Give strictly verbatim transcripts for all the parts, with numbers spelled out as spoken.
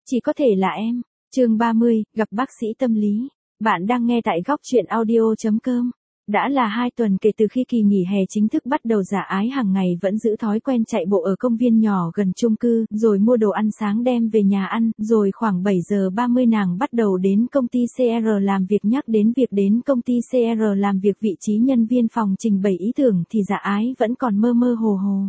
Chỉ có thể là em. Chương ba mươi, gặp bác sĩ tâm lý. Bạn đang nghe tại góc truyện audio chấm com. Đã là hai tuần kể từ khi kỳ nghỉ hè chính thức bắt đầu, Dạ Ái hàng ngày vẫn giữ thói quen chạy bộ ở công viên nhỏ gần chung cư, rồi mua đồ ăn sáng đem về nhà ăn, rồi khoảng bảy giờ ba mươi nàng bắt đầu đến công ty xê rờ làm việc. Nhắc đến việc đến công ty xê rờ làm việc, vị trí nhân viên phòng trình bày ý tưởng thì Dạ Ái vẫn còn mơ mơ hồ hồ.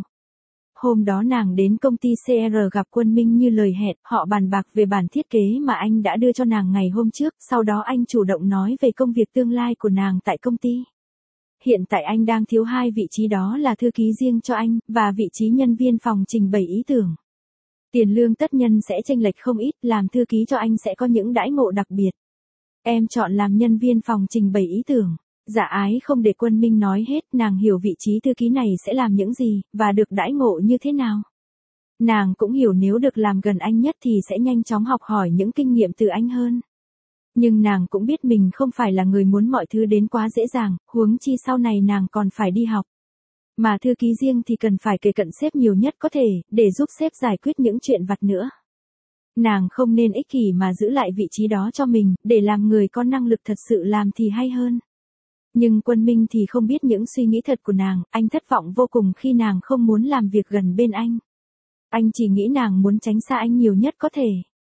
Hôm đó nàng đến công ty xê rờ gặp Quân Minh như lời hẹn, họ bàn bạc về bản thiết kế mà anh đã đưa cho nàng ngày hôm trước, sau đó anh chủ động nói về công việc tương lai của nàng tại công ty. Hiện tại anh đang thiếu hai vị trí, đó là thư ký riêng cho anh, và vị trí nhân viên phòng trình bày ý tưởng. Tiền lương tất nhân sẽ chênh lệch không ít, làm thư ký cho anh sẽ có những đãi ngộ đặc biệt. Em chọn làm nhân viên phòng trình bày ý tưởng. Dạ Ái không để Quân Minh nói hết, nàng hiểu vị trí thư ký này sẽ làm những gì, và được đãi ngộ như thế nào. Nàng cũng hiểu nếu được làm gần anh nhất thì sẽ nhanh chóng học hỏi những kinh nghiệm từ anh hơn. Nhưng nàng cũng biết mình không phải là người muốn mọi thứ đến quá dễ dàng, huống chi sau này nàng còn phải đi học. Mà thư ký riêng thì cần phải kề cận sếp nhiều nhất có thể, để giúp sếp giải quyết những chuyện vặt nữa. Nàng không nên ích kỷ mà giữ lại vị trí đó cho mình, để làm người có năng lực thật sự làm thì hay hơn. Nhưng Quân Minh thì không biết những suy nghĩ thật của nàng, anh thất vọng vô cùng khi nàng không muốn làm việc gần bên anh. Anh chỉ nghĩ nàng muốn tránh xa anh nhiều nhất có thể.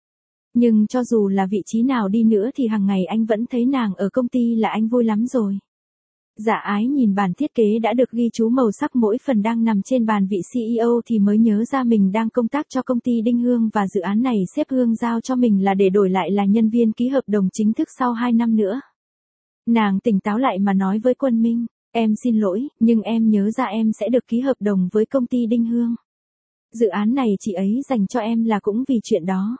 Nhưng cho dù là vị trí nào đi nữa thì hàng ngày anh vẫn thấy nàng ở công ty là anh vui lắm rồi. Dạ Ái nhìn bản thiết kế đã được ghi chú màu sắc mỗi phần đang nằm trên bàn vị xê e ô thì mới nhớ ra mình đang công tác cho công ty Đinh Hương, và dự án này sếp Hương giao cho mình là để đổi lại là nhân viên ký hợp đồng chính thức sau hai năm nữa. Nàng tỉnh táo lại mà nói với Quân Minh, em xin lỗi, nhưng em nhớ ra em sẽ được ký hợp đồng với công ty Đinh Hương. Dự án này chị ấy dành cho em là cũng vì chuyện đó.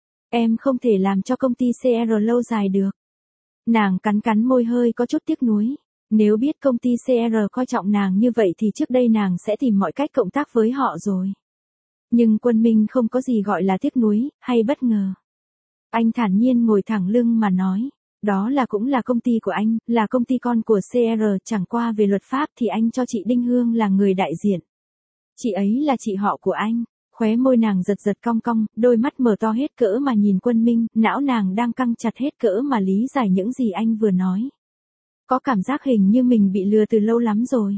Em không thể làm cho công ty xê rờ lâu dài được. Nàng cắn cắn môi hơi có chút tiếc nuối. Nếu biết công ty xê rờ coi trọng nàng như vậy thì trước đây nàng sẽ tìm mọi cách cộng tác với họ rồi. Nhưng Quân Minh không có gì gọi là tiếc nuối, hay bất ngờ. Anh thản nhiên ngồi thẳng lưng mà nói. Đó là cũng là công ty của anh, là công ty con của xê rờ, chẳng qua về luật pháp thì anh cho chị Đinh Hương là người đại diện. Chị ấy là chị họ của anh. Khóe môi nàng giật giật cong cong, đôi mắt mở to hết cỡ mà nhìn Quân Minh, não nàng đang căng chặt hết cỡ mà lý giải những gì anh vừa nói. Có cảm giác hình như mình bị lừa từ lâu lắm rồi.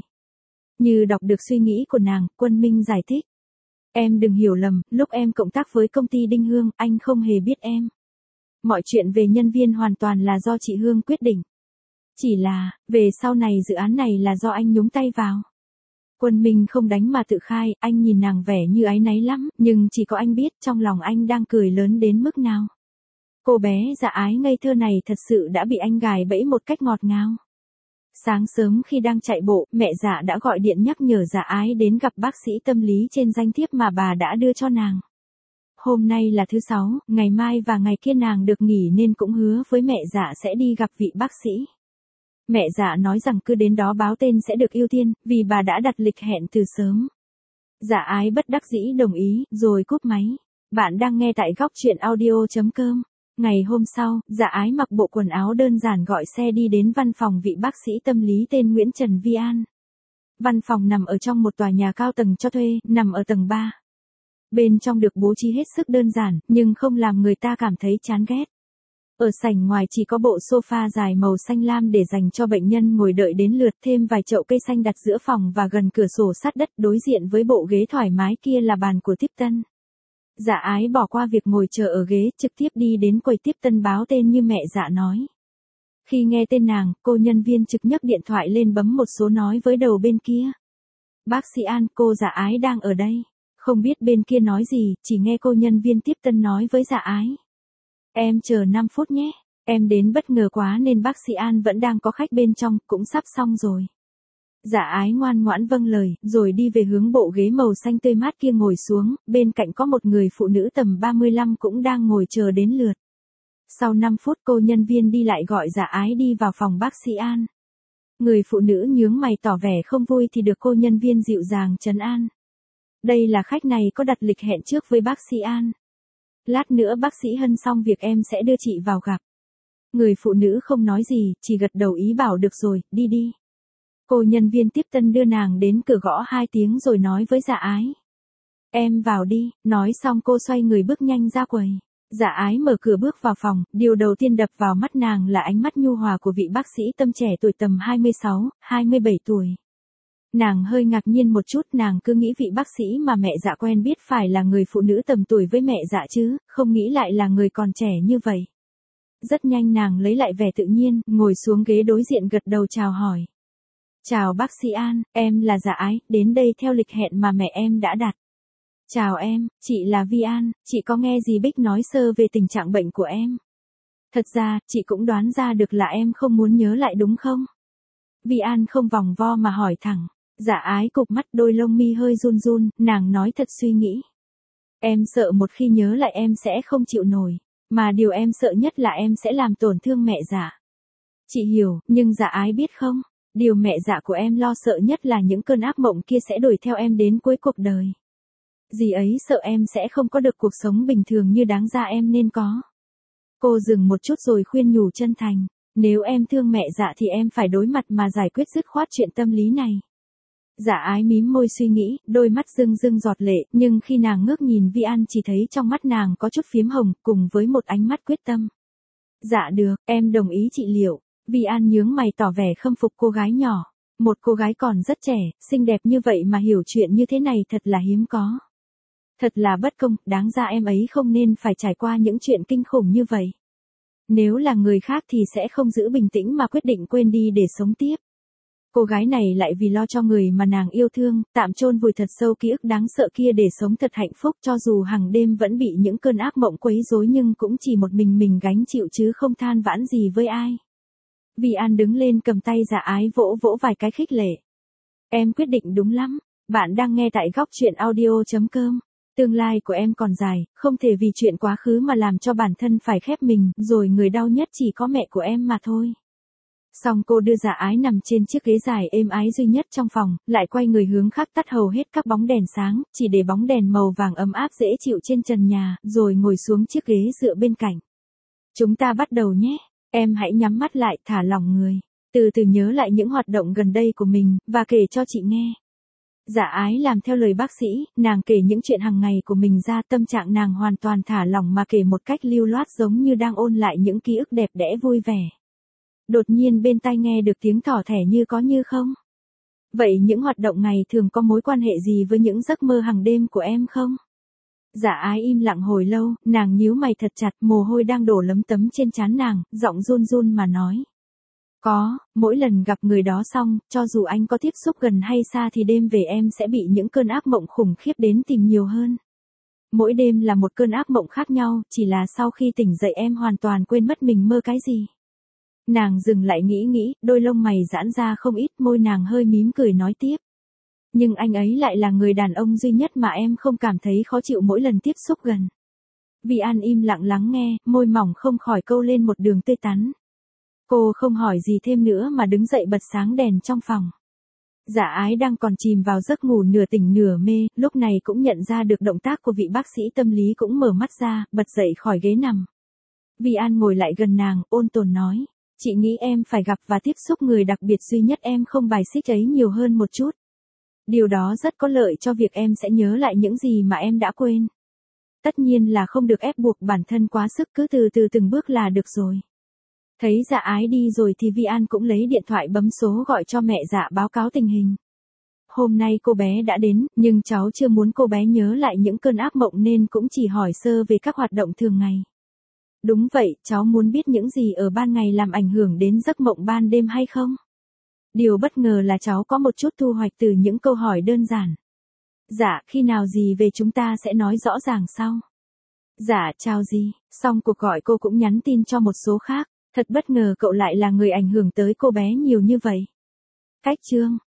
Như đọc được suy nghĩ của nàng, Quân Minh giải thích. Em đừng hiểu lầm, lúc em cộng tác với công ty Đinh Hương, anh không hề biết em. Mọi chuyện về nhân viên hoàn toàn là do chị Hương quyết định. Chỉ là, về sau này dự án này là do anh nhúng tay vào. Quân Minh không đánh mà tự khai, anh nhìn nàng vẻ như áy náy lắm, nhưng chỉ có anh biết trong lòng anh đang cười lớn đến mức nào. Cô bé Dạ Ái ngây thơ này thật sự đã bị anh gài bẫy một cách ngọt ngào. Sáng sớm khi đang chạy bộ, mẹ Dạ đã gọi điện nhắc nhở Dạ Ái đến gặp bác sĩ tâm lý trên danh thiếp mà bà đã đưa cho nàng. Hôm nay là thứ sáu, ngày mai và ngày kia nàng được nghỉ nên cũng hứa với mẹ Dạ sẽ đi gặp vị bác sĩ. Mẹ Dạ nói rằng cứ đến đó báo tên sẽ được ưu tiên, vì bà đã đặt lịch hẹn từ sớm. Dạ Ái bất đắc dĩ đồng ý, rồi cúp máy. Bạn đang nghe tại góc truyện audio chấm com. Ngày hôm sau, Dạ Ái mặc bộ quần áo đơn giản gọi xe đi đến văn phòng vị bác sĩ tâm lý tên Nguyễn Trần Vi An. Văn phòng nằm ở trong một tòa nhà cao tầng cho thuê, nằm ở tầng ba. Bên trong được bố trí hết sức đơn giản, nhưng không làm người ta cảm thấy chán ghét. Ở sảnh ngoài chỉ có bộ sofa dài màu xanh lam để dành cho bệnh nhân ngồi đợi đến lượt, thêm vài chậu cây xanh đặt giữa phòng và gần cửa sổ sát đất, đối diện với bộ ghế thoải mái kia là bàn của tiếp tân. Dạ Ái bỏ qua việc ngồi chờ ở ghế, trực tiếp đi đến quầy tiếp tân báo tên như mẹ Dạ nói. Khi nghe tên nàng, cô nhân viên trực nhấc điện thoại lên bấm một số nói với đầu bên kia. Bác sĩ An, cô Dạ Ái đang ở đây. Không biết bên kia nói gì, chỉ nghe cô nhân viên tiếp tân nói với Dạ Ái. Em chờ năm phút nhé, em đến bất ngờ quá nên bác sĩ An vẫn đang có khách bên trong, cũng sắp xong rồi. Dạ Ái ngoan ngoãn vâng lời, rồi đi về hướng bộ ghế màu xanh tươi mát kia ngồi xuống, bên cạnh có một người phụ nữ tầm ba mươi lăm cũng đang ngồi chờ đến lượt. Sau năm phút cô nhân viên đi lại gọi Dạ Ái đi vào phòng bác sĩ An. Người phụ nữ nhướng mày tỏ vẻ không vui thì được cô nhân viên dịu dàng trấn an. Đây là khách này có đặt lịch hẹn trước với bác sĩ An. Lát nữa bác sĩ Hân xong việc em sẽ đưa chị vào gặp. Người phụ nữ không nói gì, chỉ gật đầu ý bảo được rồi, đi đi. Cô nhân viên tiếp tân đưa nàng đến cửa gõ hai tiếng rồi nói với Dạ Ái. Em vào đi, nói xong cô xoay người bước nhanh ra quầy. Dạ ái mở cửa bước vào phòng, điều đầu tiên đập vào mắt nàng là ánh mắt nhu hòa của vị bác sĩ tâm trẻ tuổi tầm hai mươi sáu, hai mươi bảy tuổi. Nàng hơi ngạc nhiên một chút, nàng cứ nghĩ vị bác sĩ mà mẹ Dạ quen biết phải là người phụ nữ tầm tuổi với mẹ Dạ chứ, không nghĩ lại là người còn trẻ như vậy. Rất nhanh nàng lấy lại vẻ tự nhiên, ngồi xuống ghế đối diện gật đầu chào hỏi. Chào bác sĩ An, em là Dạ ái, đến đây theo lịch hẹn mà mẹ em đã đặt. Chào em, chị là Vi An, chị có nghe gì Bích nói sơ về tình trạng bệnh của em? Thật ra, chị cũng đoán ra được là em không muốn nhớ lại đúng không? Vi An không vòng vo mà hỏi thẳng. Dạ ái cụp mắt, đôi lông mi hơi run run, nàng nói thật suy nghĩ. Em sợ một khi nhớ lại em sẽ không chịu nổi, mà điều em sợ nhất là em sẽ làm tổn thương mẹ Dạ. Chị hiểu, nhưng Dạ ái biết không, điều mẹ Dạ của em lo sợ nhất là những cơn ác mộng kia sẽ đuổi theo em đến cuối cuộc đời. Dì ấy sợ em sẽ không có được cuộc sống bình thường như đáng ra em nên có. Cô dừng một chút rồi khuyên nhủ chân thành, nếu em thương mẹ Dạ thì em phải đối mặt mà giải quyết dứt khoát chuyện tâm lý này. Dạ ái mím môi suy nghĩ, đôi mắt rưng rưng giọt lệ, nhưng khi nàng ngước nhìn Vi An chỉ thấy trong mắt nàng có chút phiếm hồng, cùng với một ánh mắt quyết tâm. Dạ được, em đồng ý trị liệu. Vi An nhướng mày tỏ vẻ khâm phục cô gái nhỏ. Một cô gái còn rất trẻ, xinh đẹp như vậy mà hiểu chuyện như thế này thật là hiếm có. Thật là bất công, đáng ra em ấy không nên phải trải qua những chuyện kinh khủng như vậy. Nếu là người khác thì sẽ không giữ bình tĩnh mà quyết định quên đi để sống tiếp. Cô gái này lại vì lo cho người mà nàng yêu thương, tạm chôn vùi thật sâu ký ức đáng sợ kia để sống thật hạnh phúc, cho dù hàng đêm vẫn bị những cơn ác mộng quấy rối nhưng cũng chỉ một mình mình gánh chịu chứ không than vãn gì với ai. Vi An đứng lên cầm tay Dạ ái vỗ vỗ vài cái khích lệ. Em quyết định đúng lắm, bạn đang nghe tại góc truyện audio chấm com. Tương lai của em còn dài, không thể vì chuyện quá khứ mà làm cho bản thân phải khép mình, rồi người đau nhất chỉ có mẹ của em mà thôi. Xong cô đưa Dạ ái nằm trên chiếc ghế dài êm ái duy nhất trong phòng, lại quay người hướng khác tắt hầu hết các bóng đèn sáng, chỉ để bóng đèn màu vàng ấm áp dễ chịu trên trần nhà, rồi ngồi xuống chiếc ghế dựa bên cạnh. Chúng ta bắt đầu nhé, em hãy nhắm mắt lại, thả lỏng người, từ từ nhớ lại những hoạt động gần đây của mình, và kể cho chị nghe. Dạ ái làm theo lời bác sĩ, nàng kể những chuyện hàng ngày của mình ra, tâm trạng nàng hoàn toàn thả lỏng mà kể một cách lưu loát giống như đang ôn lại những ký ức đẹp đẽ vui vẻ. Đột nhiên bên tai nghe được tiếng thỏ thẻ như có như không. Vậy những hoạt động ngày thường có mối quan hệ gì với những giấc mơ hàng đêm của em không? Dạ ái im lặng hồi lâu, nàng nhíu mày thật chặt, mồ hôi đang đổ lấm tấm trên trán nàng, giọng run run mà nói. Có, mỗi lần gặp người đó xong, cho dù anh có tiếp xúc gần hay xa thì đêm về em sẽ bị những cơn ác mộng khủng khiếp đến tìm nhiều hơn. Mỗi đêm là một cơn ác mộng khác nhau, chỉ là sau khi tỉnh dậy em hoàn toàn quên mất mình mơ cái gì. Nàng dừng lại nghĩ nghĩ, đôi lông mày giãn ra không ít, môi nàng hơi mím cười nói tiếp. Nhưng anh ấy lại là người đàn ông duy nhất mà em không cảm thấy khó chịu mỗi lần tiếp xúc gần. Vi An im lặng lắng nghe, môi mỏng không khỏi câu lên một đường tươi tắn. Cô không hỏi gì thêm nữa mà đứng dậy bật sáng đèn trong phòng. Dạ ái đang còn chìm vào giấc ngủ nửa tỉnh nửa mê, lúc này cũng nhận ra được động tác của vị bác sĩ tâm lý cũng mở mắt ra, bật dậy khỏi ghế nằm. Vi An ngồi lại gần nàng, ôn tồn nói. Chị nghĩ em phải gặp và tiếp xúc người đặc biệt duy nhất em không bài xích ấy nhiều hơn một chút. Điều đó rất có lợi cho việc em sẽ nhớ lại những gì mà em đã quên. Tất nhiên là không được ép buộc bản thân quá sức, cứ từ từ từng bước là được rồi. Thấy Dạ ái đi rồi thì Vi An cũng lấy điện thoại bấm số gọi cho mẹ Dạ báo cáo tình hình. Hôm nay cô bé đã đến, nhưng cháu chưa muốn cô bé nhớ lại những cơn ác mộng nên cũng chỉ hỏi sơ về các hoạt động thường ngày. Đúng vậy, cháu muốn biết những gì ở ban ngày làm ảnh hưởng đến giấc mộng ban đêm hay không? Điều bất ngờ là cháu có một chút thu hoạch từ những câu hỏi đơn giản. Dạ, khi nào gì về chúng ta sẽ nói rõ ràng sau. Dạ, chào gì, xong cuộc gọi cô cũng nhắn tin cho một số khác. Thật bất ngờ cậu lại là người ảnh hưởng tới cô bé nhiều như vậy. Cách chương